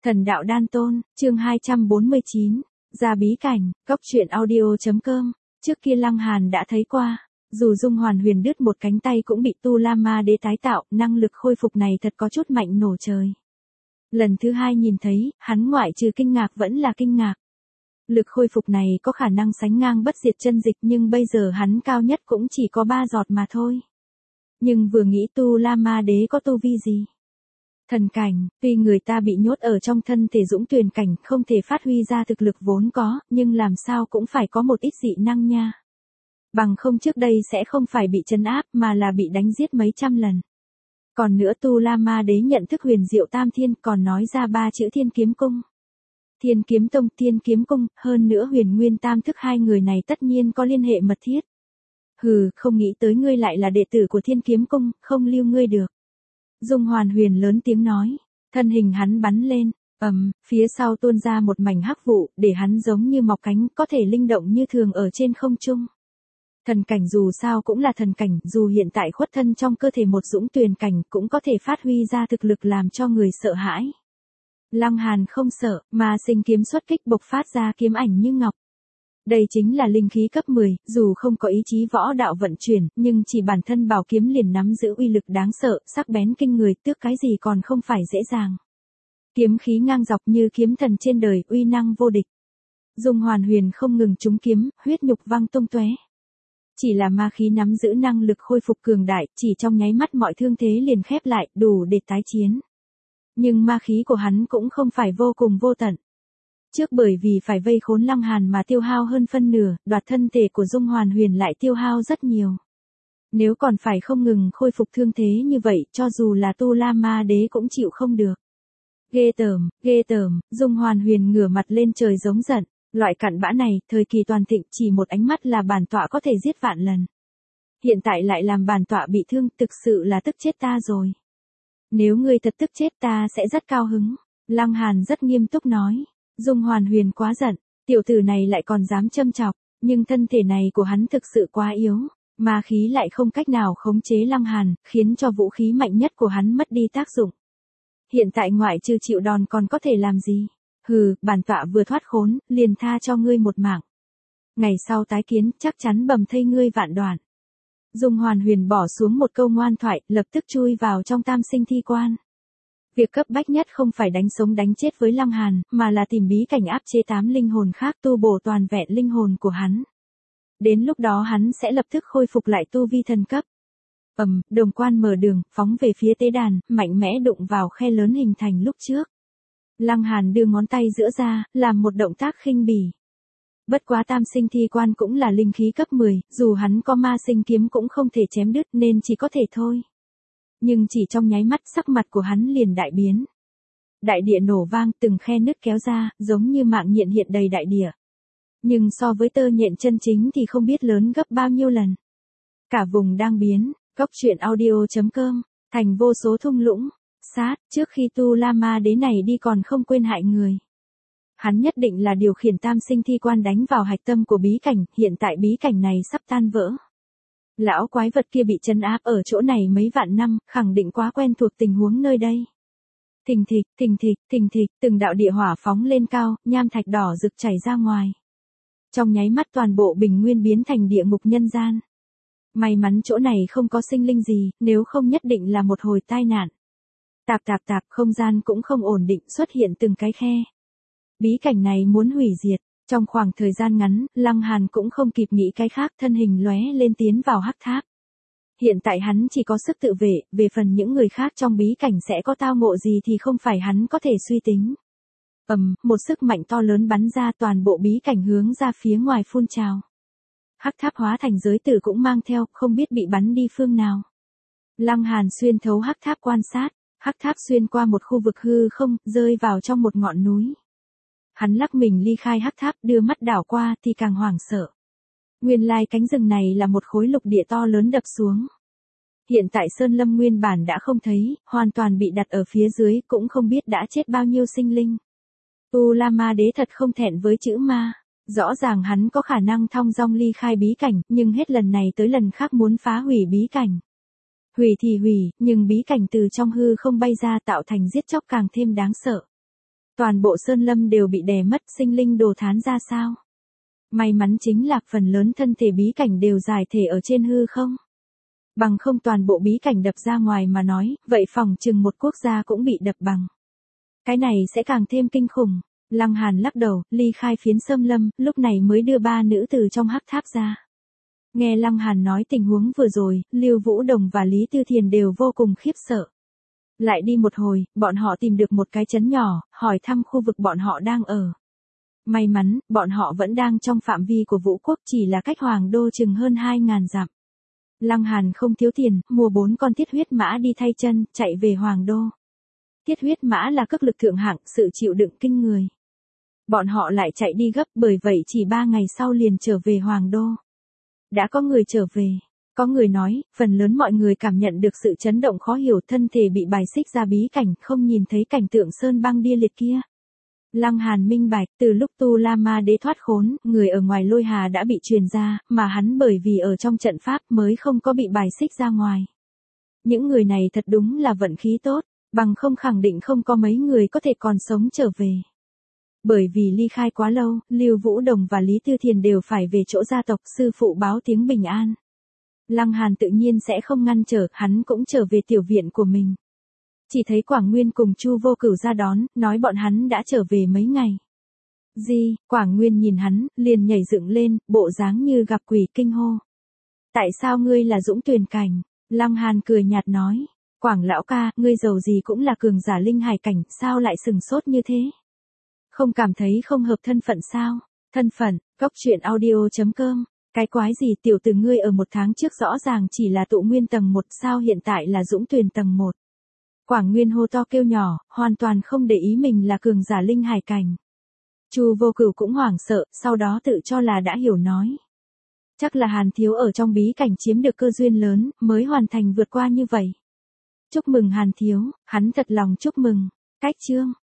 Thần đạo đan tôn, chương 249, ra bí cảnh, cốc truyện audio.com, trước kia Lăng Hàn đã thấy qua, dù Dung Hoàn Huyền đứt một cánh tay cũng bị Tu La Ma Đế tái tạo, năng lực khôi phục này thật có chút mạnh nổ trời. Lần thứ hai nhìn thấy, hắn ngoại trừ kinh ngạc vẫn là kinh ngạc. Lực khôi phục này có khả năng sánh ngang bất diệt chân dịch nhưng bây giờ hắn cao nhất cũng chỉ có 3 giọt mà thôi. Nhưng vừa nghĩ Tu La Ma Đế có tu vi gì? Thần cảnh, tuy người ta bị nhốt ở trong thân thể dũng tuyền cảnh không thể phát huy ra thực lực vốn có, nhưng làm sao cũng phải có một ít dị năng nha. Bằng không trước đây sẽ không phải bị trấn áp mà là bị đánh giết mấy trăm lần. Còn nữa Tu La Ma Đế nhận thức huyền diệu tam thiên còn nói ra 3 chữ Thiên Kiếm Cung. Thiên Kiếm Tông, Thiên Kiếm Cung, hơn nữa Huyền Nguyên Tam Thức, hai người này tất nhiên có liên hệ mật thiết. Hừ, không nghĩ tới ngươi lại là đệ tử của Thiên Kiếm Cung, không lưu ngươi được. Dung Hoàn Huyền lớn tiếng nói, thân hình hắn bắn lên, phía sau tuôn ra một mảnh hắc vụ, để hắn giống như mọc cánh, có thể linh động như thường ở trên không trung. Thần cảnh dù sao cũng là thần cảnh, dù hiện tại khuất thân trong cơ thể một dũng tuyền cảnh cũng có thể phát huy ra thực lực làm cho người sợ hãi. Lăng Hàn không sợ, mà sinh kiếm xuất kích bộc phát ra kiếm ảnh như ngọc. Đây chính là linh khí cấp 10, dù không có ý chí võ đạo vận chuyển, nhưng chỉ bản thân bảo kiếm liền nắm giữ uy lực đáng sợ, sắc bén kinh người, tước cái gì còn không phải dễ dàng. Kiếm khí ngang dọc như kiếm thần trên đời, uy năng vô địch. Dung Hoàn Huyền không ngừng trúng kiếm, huyết nhục văng tung tóe. Chỉ là ma khí nắm giữ năng lực khôi phục cường đại, chỉ trong nháy mắt mọi thương thế liền khép lại, đủ để tái chiến. Nhưng ma khí của hắn cũng không phải vô cùng vô tận. Trước bởi vì phải vây khốn Lăng Hàn mà tiêu hao hơn phân nửa, đoạt thân thể của Dung Hoàn Huyền lại tiêu hao rất nhiều. Nếu còn phải không ngừng khôi phục thương thế như vậy, cho dù là Tu La Ma Đế cũng chịu không được. Ghê tởm, Dung Hoàn Huyền ngửa mặt lên trời giống giận, loại cặn bã này, thời kỳ toàn thịnh chỉ một ánh mắt là bản tọa có thể giết vạn lần. Hiện tại lại làm bản tọa bị thương, thực sự là tức chết ta rồi. Nếu ngươi thật tức chết ta sẽ rất cao hứng. Lăng Hàn rất nghiêm túc nói. Dung Hoàn Huyền quá giận, tiểu tử này lại còn dám châm chọc, nhưng thân thể này của hắn thực sự quá yếu, ma khí lại không cách nào khống chế Lăng Hàn, khiến cho vũ khí mạnh nhất của hắn mất đi tác dụng. Hiện tại ngoại trừ chịu đòn còn có thể làm gì? Hừ, bản tọa vừa thoát khốn, liền tha cho ngươi một mạng. Ngày sau tái kiến, chắc chắn bầm thây ngươi vạn đoạn. Dung Hoàn Huyền bỏ xuống một câu ngoan thoại, lập tức chui vào trong tam sinh thi quan. Việc cấp bách nhất không phải đánh sống đánh chết với Lăng Hàn, mà là tìm bí cảnh áp chế 8 linh hồn khác tu bổ toàn vẹn linh hồn của hắn. Đến lúc đó hắn sẽ lập tức khôi phục lại tu vi thần cấp. Đồng quan mở đường, phóng về phía tế đàn, mạnh mẽ đụng vào khe lớn hình thành lúc trước. Lăng Hàn đưa ngón tay giữa ra, làm một động tác khinh bỉ. Bất quá tam sinh thi quan cũng là linh khí cấp 10, dù hắn có ma sinh kiếm cũng không thể chém đứt nên chỉ có thể thôi. Nhưng chỉ trong nháy mắt sắc mặt của hắn liền đại biến. Đại địa nổ vang, từng khe nứt kéo ra, giống như mạng nhện hiện đầy đại địa. Nhưng so với tơ nhện chân chính thì không biết lớn gấp bao nhiêu lần. Cả vùng đang biến, cốc truyện audio.com, thành vô số thung lũng, sát, trước khi Tu La Ma Đế này đi còn không quên hại người. Hắn nhất định là điều khiển tam sinh thi quan đánh vào hạch tâm của bí cảnh, hiện tại bí cảnh này sắp tan vỡ. Lão quái vật kia bị trấn áp ở chỗ này mấy vạn năm, khẳng định quá quen thuộc tình huống nơi đây. Thình thịch, từng đạo địa hỏa phóng lên cao, nham thạch đỏ rực chảy ra ngoài. Trong nháy mắt toàn bộ bình nguyên biến thành địa ngục nhân gian. May mắn chỗ này không có sinh linh gì, nếu không nhất định là một hồi tai nạn. Tạp, không gian cũng không ổn định, xuất hiện từng cái khe. Bí cảnh này muốn hủy diệt. Trong khoảng thời gian ngắn, Lăng Hàn cũng không kịp nghĩ cái khác, thân hình lóe lên tiến vào hắc tháp. Hiện tại hắn chỉ có sức tự vệ, về phần những người khác trong bí cảnh sẽ có tao ngộ gì thì không phải hắn có thể suy tính. Một sức mạnh to lớn bắn ra, toàn bộ bí cảnh hướng ra phía ngoài phun trào. Hắc tháp hóa thành giới tử cũng mang theo, không biết bị bắn đi phương nào. Lăng Hàn xuyên thấu hắc tháp quan sát, hắc tháp xuyên qua một khu vực hư không, rơi vào trong một ngọn núi. Hắn lắc mình ly khai hắc tháp, đưa mắt đảo qua thì càng hoảng sợ. Nguyên lai cánh rừng này là một khối lục địa to lớn đập xuống. Hiện tại sơn lâm nguyên bản đã không thấy, hoàn toàn bị đặt ở phía dưới, cũng không biết đã chết bao nhiêu sinh linh. Tu La Ma Đế thật không thẹn với chữ ma. Rõ ràng hắn có khả năng thong dong ly khai bí cảnh, nhưng hết lần này tới lần khác muốn phá hủy bí cảnh. Hủy thì hủy, nhưng bí cảnh từ trong hư không bay ra tạo thành giết chóc càng thêm đáng sợ. Toàn bộ sơn lâm đều bị đè mất, sinh linh đồ thán ra sao? May mắn chính là phần lớn thân thể bí cảnh đều giải thể ở trên hư không. Bằng không toàn bộ bí cảnh đập ra ngoài mà nói, vậy phòng chừng một quốc gia cũng bị đập bằng. Cái này sẽ càng thêm kinh khủng. Lăng Hàn lắc đầu, ly khai phiến xâm lâm, lúc này mới đưa 3 nữ từ trong hắc tháp ra. Nghe Lăng Hàn nói tình huống vừa rồi, Lưu Vũ Đồng và Lý Tư Thiền đều vô cùng khiếp sợ. Lại đi một hồi, bọn họ tìm được một cái trấn nhỏ, hỏi thăm khu vực bọn họ đang ở. May mắn, bọn họ vẫn đang trong phạm vi của Vũ Quốc, chỉ là cách Hoàng Đô chừng hơn 2.000 dặm. Lăng Hàn không thiếu tiền, mua 4 con thiết huyết mã đi thay chân, chạy về Hoàng Đô. Thiết huyết mã là cước lực thượng hạng, sự chịu đựng kinh người. Bọn họ lại chạy đi gấp, bởi vậy chỉ 3 ngày sau liền trở về Hoàng Đô. Đã có người trở về. Có người nói, phần lớn mọi người cảm nhận được sự chấn động khó hiểu, thân thể bị bài xích ra bí cảnh, không nhìn thấy cảnh tượng sơn băng địa liệt kia. Lăng Hàn minh bạch, từ lúc Tu La Ma Đế thoát khốn, người ở ngoài Lôi Hà đã bị truyền ra, mà hắn bởi vì ở trong trận pháp mới không có bị bài xích ra ngoài. Những người này thật đúng là vận khí tốt, bằng không khẳng định không có mấy người có thể còn sống trở về. Bởi vì ly khai quá lâu, Lưu Vũ Đồng và Lý Tư Thiền đều phải về chỗ gia tộc, sư phụ báo tiếng bình an. Lăng Hàn tự nhiên sẽ không ngăn trở, hắn cũng trở về tiểu viện của mình. Chỉ thấy Quảng Nguyên cùng Chu Vô Cửu ra đón, nói bọn hắn đã trở về mấy ngày. Gì? Quảng Nguyên nhìn hắn, liền nhảy dựng lên, bộ dáng như gặp quỷ, kinh hô. Tại sao ngươi là Dũng Tuyền Cảnh? Lăng Hàn cười nhạt nói. Quảng lão ca, ngươi giàu gì cũng là cường giả linh hải cảnh, sao lại sừng sốt như thế? Không cảm thấy không hợp thân phận sao? Thân phận, coctruyện.audio.com. Cái quái gì, tiểu tử ngươi ở 1 tháng trước rõ ràng chỉ là tụ nguyên tầng 1, sao hiện tại là Dũng Tuyền tầng 1? Quảng Nguyên hô to kêu nhỏ, hoàn toàn không để ý mình là cường giả linh hải cảnh. Chu Vô Cửu cũng hoảng sợ, sau đó tự cho là đã hiểu nói. Chắc là Hàn thiếu ở trong bí cảnh chiếm được cơ duyên lớn, mới hoàn thành vượt qua như vậy. Chúc mừng Hàn thiếu, hắn thật lòng chúc mừng. Cách chương.